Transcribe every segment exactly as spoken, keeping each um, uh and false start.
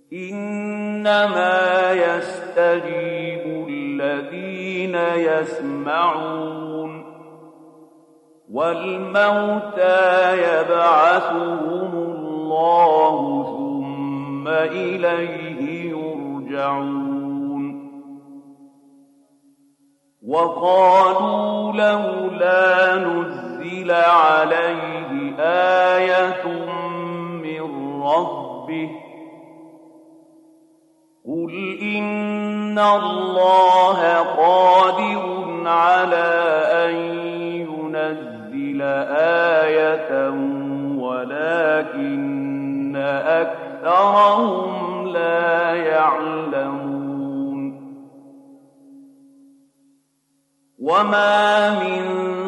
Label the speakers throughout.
Speaker 1: إنما يستجيب الذين يسمعون والموتى يبعثهم الله ثم إليه يرجعون وقالوا لولا نزل عليه آية من ربه قل إن الله قادر على أن ينزل آية ولكن أكثرهم لا يعلمون وما من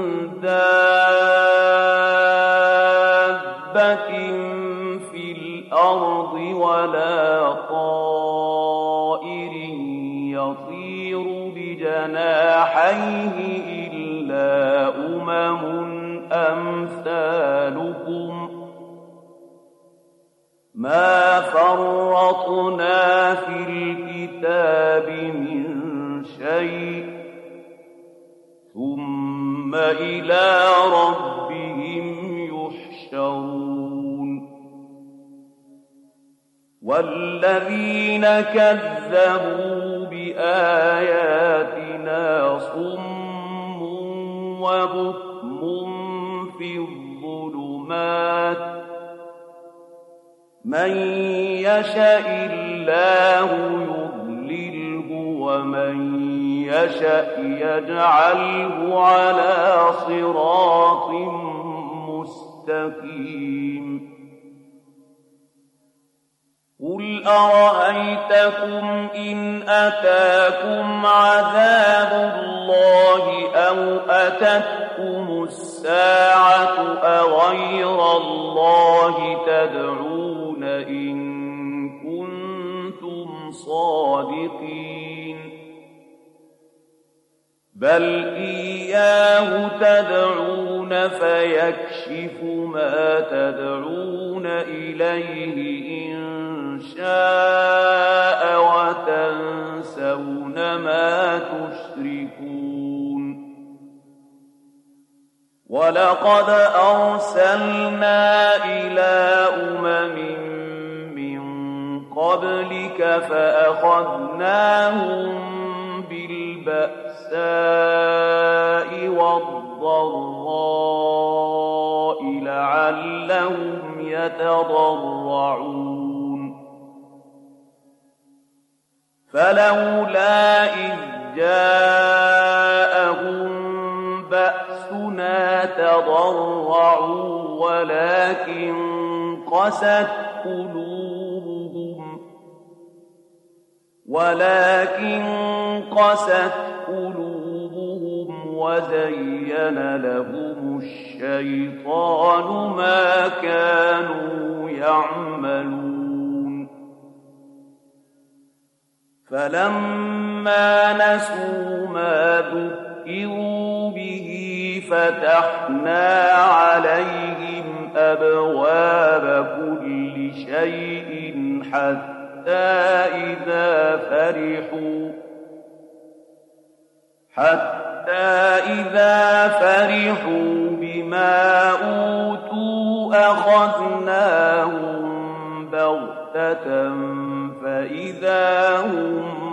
Speaker 1: دابة في الأرض ولا طائر يطير بجناحيه إلا أمم أمثالكم ما فرطنا في الكتاب من شيء ثم إلى ربهم يحشرون والذين كذبوا بآياتنا صم وبكم في الظلمات من يشاء الله يضلله ومن يشأ يجعله على صراط مستقيم قل أرأيتكم إن أتاكم عذاب الله أو أتتكم الساعة أغير الله تدعون إن كنتم صادقين بل إياه تدعون فيكشف ما تدعون إليه إن شاء وتنسون ما تشركون ولقد أرسلنا إلى أمم من قبلك فأخذناهم بالبأساء والضراء لعلهم يتضرعون فلولا إذ جاءهم بأسنا تضرعوا ولكن قست قلوبهم ولكن قست قلوبهم وزين لهم الشيطان ما كانوا يعملون فلما نسوا ما ذكروا به فتحنا عليهم أبواب كل شيء حتى إذا فرحوا حتى إذا فرحوا بما أوتوا أخذناهم بغتة فإذا هم